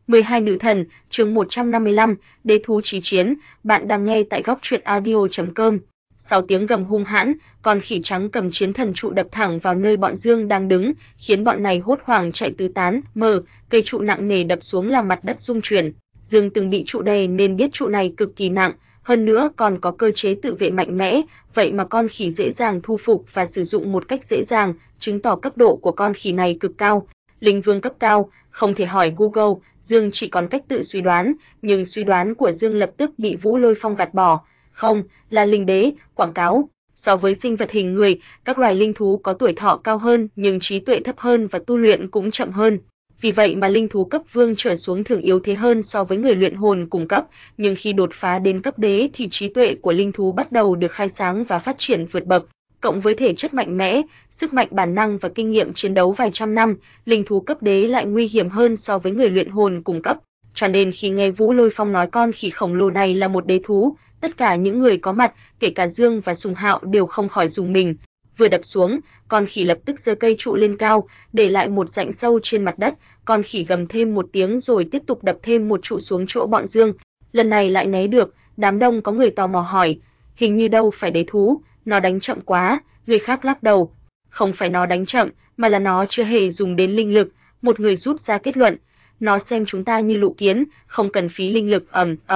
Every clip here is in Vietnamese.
12 nữ thần, chương 155, đế thú chí chiến, bạn đang nghe tại góc truyện audio.com. Sau tiếng gầm hung hãn, con khỉ trắng cầm chiến thần trụ đập thẳng vào nơi bọn Dương đang đứng, khiến bọn này hốt hoảng chạy tứ tán. Cây trụ nặng nề đập xuống làm mặt đất rung chuyển. Dương từng bị trụ đè nên biết trụ này cực kỳ nặng, hơn nữa còn có cơ chế tự vệ mạnh mẽ, vậy mà con khỉ dễ dàng thu phục và sử dụng một cách dễ dàng, chứng tỏ cấp độ của con khỉ này cực cao. Linh vương cấp cao, không thể hỏi Google, Dương chỉ còn cách tự suy đoán, nhưng suy đoán của Dương lập tức bị Vũ Lôi Phong gạt bỏ. Không, là linh đế, quảng cáo. So với sinh vật hình người, các loài linh thú có tuổi thọ cao hơn nhưng trí tuệ thấp hơn và tu luyện cũng chậm hơn. Vì vậy mà linh thú cấp vương trở xuống thường yếu thế hơn so với người luyện hồn cùng cấp, nhưng khi đột phá đến cấp đế thì trí tuệ của linh thú bắt đầu được khai sáng và phát triển vượt bậc. Cộng với thể chất mạnh mẽ, sức mạnh bản năng và kinh nghiệm chiến đấu vài trăm năm, linh thú cấp đế lại nguy hiểm hơn so với người luyện hồn cùng cấp. Cho nên khi nghe Vũ Lôi Phong nói con khỉ khổng lồ này là một đế thú, tất cả những người có mặt, kể cả Dương và Sùng Hạo đều không khỏi rùng mình. Vừa đập xuống, con khỉ lập tức giơ cây trụ lên cao, để lại một rãnh sâu trên mặt đất, con khỉ gầm thêm một tiếng rồi tiếp tục đập thêm một trụ xuống chỗ bọn Dương. Lần này lại né được, đám đông có người tò mò hỏi, hình như đâu phải đế thú, nó đánh chậm quá, người khác lắc đầu. Không phải nó đánh chậm, mà là nó chưa hề dùng đến linh lực, một người rút ra kết luận. Nó xem chúng ta như lũ kiến, không cần phí linh lực.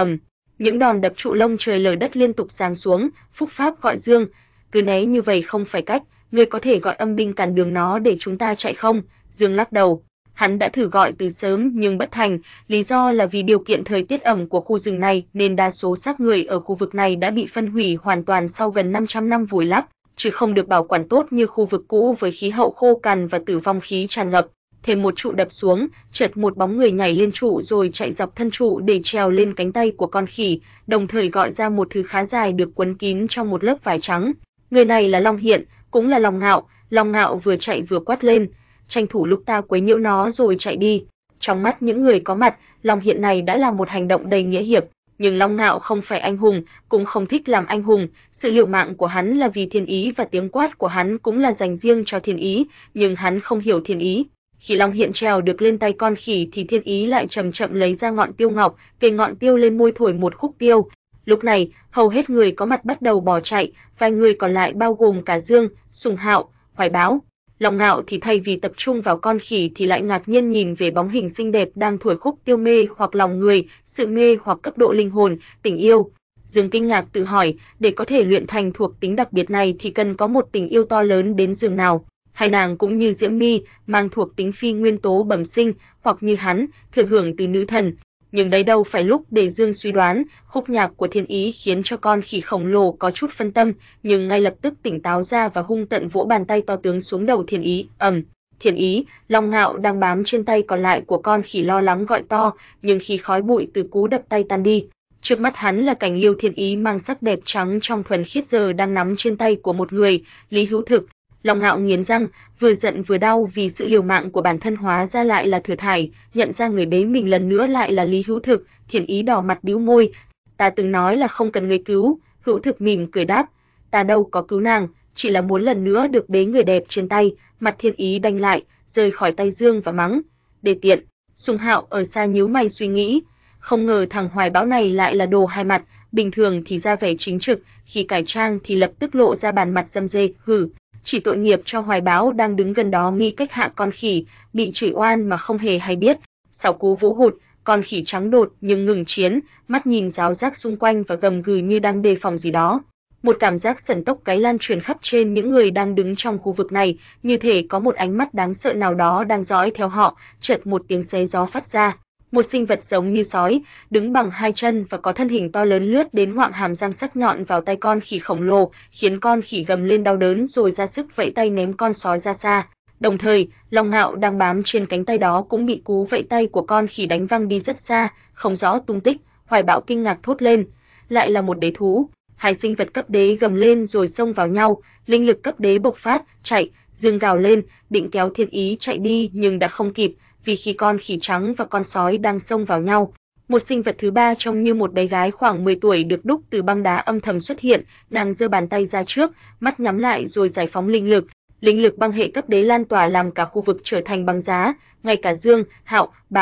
Những đòn đập trụ lông trời lở đất liên tục giáng xuống, Phúc Pháp gọi Dương, cứ né như vậy không phải cách, ngươi có thể gọi âm binh cản đường nó để chúng ta chạy không? Dương lắc đầu. Hắn đã thử gọi từ sớm nhưng bất thành, lý do là vì điều kiện thời tiết ẩm của khu rừng này nên đa số xác người ở khu vực này đã bị phân hủy hoàn toàn sau gần 500 năm vùi lấp, chứ không được bảo quản tốt như khu vực cũ với khí hậu khô cằn và tử vong khí tràn ngập. Thêm một trụ đập xuống, chợt một bóng người nhảy lên trụ rồi chạy dọc thân trụ để trèo lên cánh tay của con khỉ, đồng thời gọi ra một thứ khá dài được quấn kín trong một lớp vải trắng. Người này là Long Hiện, cũng là Long Ngạo. Long Ngạo vừa chạy vừa quát lên, tranh thủ lúc ta quấy nhiễu nó rồi chạy đi. Trong mắt những người có mặt, Long Hiện này đã là một hành động đầy nghĩa hiệp, nhưng Long Ngạo không phải anh hùng, cũng không thích làm anh hùng, sự liều mạng của hắn là vì thiên ý và tiếng quát của hắn cũng là dành riêng cho thiên ý, nhưng hắn không hiểu thiên ý. Khi Long Hiện trèo được lên tay con khỉ thì thiên ý lại chậm chậm lấy ra ngọn tiêu ngọc, kề ngọn tiêu lên môi thổi một khúc tiêu. Lúc này, hầu hết người có mặt bắt đầu bỏ chạy, vài người còn lại bao gồm cả Dương, Sùng Hạo, Hoài Báo. Long Ngạo thì thay vì tập trung vào con khỉ thì lại ngạc nhiên nhìn về bóng hình xinh đẹp đang thổi khúc tiêu mê hoặc lòng người, sự mê hoặc cấp độ linh hồn, tình yêu. Dương kinh ngạc tự hỏi, để có thể luyện thành thuộc tính đặc biệt này thì cần có một tình yêu to lớn đến giường nào. Hai nàng cũng như Diễm My, mang thuộc tính phi nguyên tố bẩm sinh, hoặc như hắn, thừa hưởng từ nữ thần. Nhưng đấy đâu phải lúc để Dương suy đoán, khúc nhạc của thiên ý khiến cho con khỉ khổng lồ có chút phân tâm, nhưng ngay lập tức tỉnh táo ra và hung tận vỗ bàn tay to tướng xuống đầu thiên ý. Thiên ý, Long Ngạo đang bám trên tay còn lại của con khỉ lo lắng gọi to, nhưng khi khói bụi từ cú đập tay tan đi, trước mắt hắn là cảnh Liêu Thiên Ý mang sắc đẹp trắng trong thuần khiết giờ đang nắm trên tay của một người, Lý Hữu Thực. Long Ngạo nghiến răng, vừa giận vừa đau vì sự liều mạng của bản thân hóa ra lại là thừa thải, nhận ra người bế mình lần nữa lại là Lý Hữu Thực, Thiên Ý đỏ mặt bĩu môi, ta từng nói là không cần người cứu. Hữu Thực mỉm cười đáp, ta đâu có cứu nàng, chỉ là muốn lần nữa được bế người đẹp trên tay. Mặt Thiên Ý đanh lại, rời khỏi tay Dương và mắng, đề tiện. Sùng Hạo ở xa nhíu mày suy nghĩ, không ngờ thằng Hoài Bão này lại là đồ hai mặt, bình thường thì ra vẻ chính trực, khi cải trang thì lập tức lộ ra bản mặt răm rê. Chỉ tội nghiệp cho Hoài Bão đang đứng gần đó nghĩ cách hạ con khỉ, bị chửi oan mà không hề hay biết. Sau cú vỗ hụt, con khỉ trắng đột nhưng ngừng chiến, mắt nhìn ráo rác xung quanh và gầm gừ như đang đề phòng gì đó. Một cảm giác sẩn tốc gáy lan truyền khắp trên những người đang đứng trong khu vực này, như thể có một ánh mắt đáng sợ nào đó đang dõi theo họ. Chợt một tiếng xé gió phát ra. Một sinh vật giống như sói, đứng bằng hai chân và có thân hình to lớn lướt đến ngoạm hàm răng sắc nhọn vào tay con khỉ khổng lồ, khiến con khỉ gầm lên đau đớn rồi ra sức vẫy tay ném con sói ra xa. Đồng thời, Long Ngạo đang bám trên cánh tay đó cũng bị cú vẫy tay của con khỉ đánh văng đi rất xa, không rõ tung tích. Hoài Bão kinh ngạc thốt lên, lại là một đế thú. Hai sinh vật cấp đế gầm lên rồi xông vào nhau, linh lực cấp đế bộc phát, chạy. Dương gào lên, định kéo Thiên Ý chạy đi nhưng đã không kịp, vì khi con khỉ trắng và con sói đang xông vào nhau, một sinh vật thứ ba trông như một bé gái khoảng 10 tuổi được đúc từ băng đá âm thầm xuất hiện, đang giơ bàn tay ra trước, mắt nhắm lại rồi giải phóng linh lực. Linh lực băng hệ cấp đế lan tỏa làm cả khu vực trở thành băng giá, ngay cả Dương, Hạo, Bão,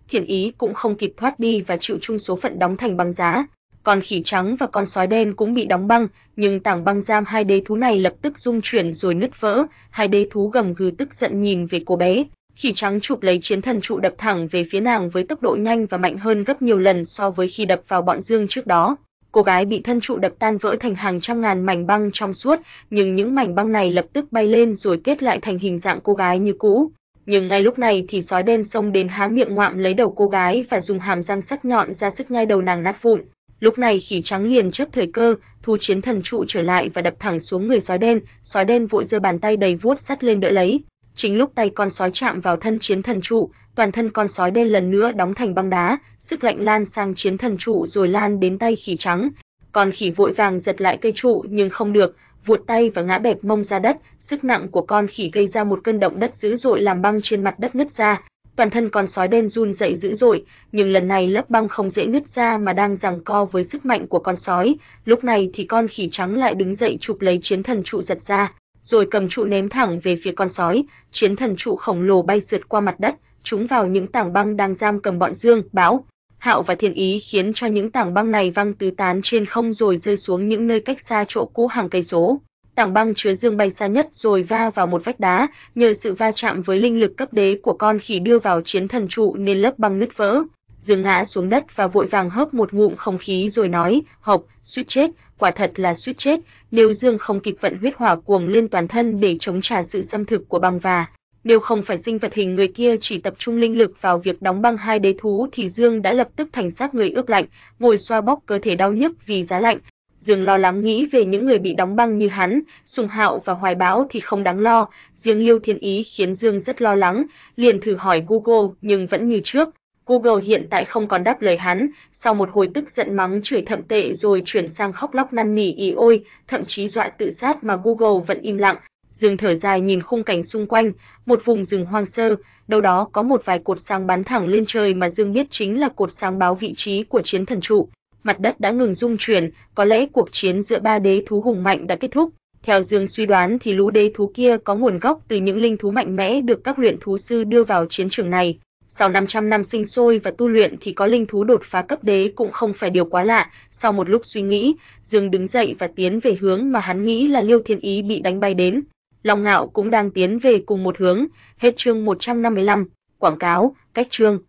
Thiện Ý cũng không kịp thoát đi và chịu chung số phận đóng thành băng giá. Con khỉ trắng và con sói đen cũng bị đóng băng, nhưng tảng băng giam hai đế thú này lập tức rung chuyển rồi nứt vỡ. Hai đế thú gầm gừ tức giận nhìn về cô bé. Khỉ trắng chụp lấy chiến thần trụ đập thẳng về phía nàng với tốc độ nhanh và mạnh hơn gấp nhiều lần so với khi đập vào bọn Dương trước đó. Cô gái bị thân trụ đập tan vỡ thành hàng trăm ngàn mảnh băng trong suốt, nhưng những mảnh băng này lập tức bay lên rồi kết lại thành hình dạng cô gái như cũ. Nhưng ngay lúc này thì sói đen xông đến há miệng ngoạm lấy đầu cô gái và dùng hàm răng sắc nhọn ra sức nhai đầu nàng nát vụn. Lúc này khỉ trắng liền chớp thời cơ, thu chiến thần trụ trở lại và đập thẳng xuống người sói đen vội giơ bàn tay đầy vuốt sắt lên đỡ lấy. Chính lúc tay con sói chạm vào thân chiến thần trụ, toàn thân con sói đen lần nữa đóng thành băng đá, sức lạnh lan sang chiến thần trụ rồi lan đến tay khỉ trắng. Con khỉ vội vàng giật lại cây trụ nhưng không được, vuột tay và ngã bẹp mông ra đất. Sức nặng của con khỉ gây ra một cơn động đất dữ dội làm băng trên mặt đất nứt ra. Toàn thân con sói đen run dậy dữ dội, nhưng lần này lớp băng không dễ nứt ra mà đang giằng co với sức mạnh của con sói. Lúc này thì con khỉ trắng lại đứng dậy chụp lấy chiến thần trụ giật ra, rồi cầm trụ ném thẳng về phía con sói. Chiến thần trụ khổng lồ bay sượt qua mặt đất, trúng vào những tảng băng đang giam cầm bọn Dương, Bão, Hạo và Thiện Ý, khiến cho những tảng băng này văng tứ tán trên không rồi rơi xuống những nơi cách xa chỗ cũ hàng cây số. Tảng băng chứa Dương bay xa nhất rồi va vào một vách đá, nhờ sự va chạm với linh lực cấp đế của con khỉ đưa vào chiến thần trụ nên lớp băng nứt vỡ. Dương ngã xuống đất và vội vàng hớp một ngụm không khí rồi nói, hộc, suýt chết, quả thật là suýt chết. Nếu Dương không kịp vận huyết hỏa cuồng lên toàn thân để chống trả sự xâm thực của băng và nếu không phải sinh vật hình người kia chỉ tập trung linh lực vào việc đóng băng hai đế thú thì Dương đã lập tức thành xác người ướp lạnh, ngồi xoa bóp cơ thể đau nhức vì giá lạnh. Dương lo lắng nghĩ về những người bị đóng băng như hắn, Sùng Hạo và Hoài Bão thì không đáng lo, riêng Liêu Thiên Ý khiến Dương rất lo lắng, liền thử hỏi Google nhưng vẫn như trước. Google hiện tại không còn đáp lời hắn, sau một hồi tức giận mắng chửi thậm tệ rồi chuyển sang khóc lóc năn nỉ ỉ ôi, thậm chí dọa tự sát mà Google vẫn im lặng. Dương thở dài nhìn khung cảnh xung quanh, một vùng rừng hoang sơ, đâu đó có một vài cột sáng bắn thẳng lên trời mà Dương biết chính là cột sáng báo vị trí của chiến thần trụ. Mặt đất đã ngừng rung chuyển, có lẽ cuộc chiến giữa ba đế thú hùng mạnh đã kết thúc. Theo Dương suy đoán thì lũ đế thú kia có nguồn gốc từ những linh thú mạnh mẽ được các luyện thú sư đưa vào chiến trường này. Sau 500 năm sinh sôi và tu luyện thì có linh thú đột phá cấp đế cũng không phải điều quá lạ. Sau một lúc suy nghĩ, Dương đứng dậy và tiến về hướng mà hắn nghĩ là Liêu Thiên Ý bị đánh bay đến. Long Ngạo cũng đang tiến về cùng một hướng. Hết chương 155. Quảng cáo, cách chương.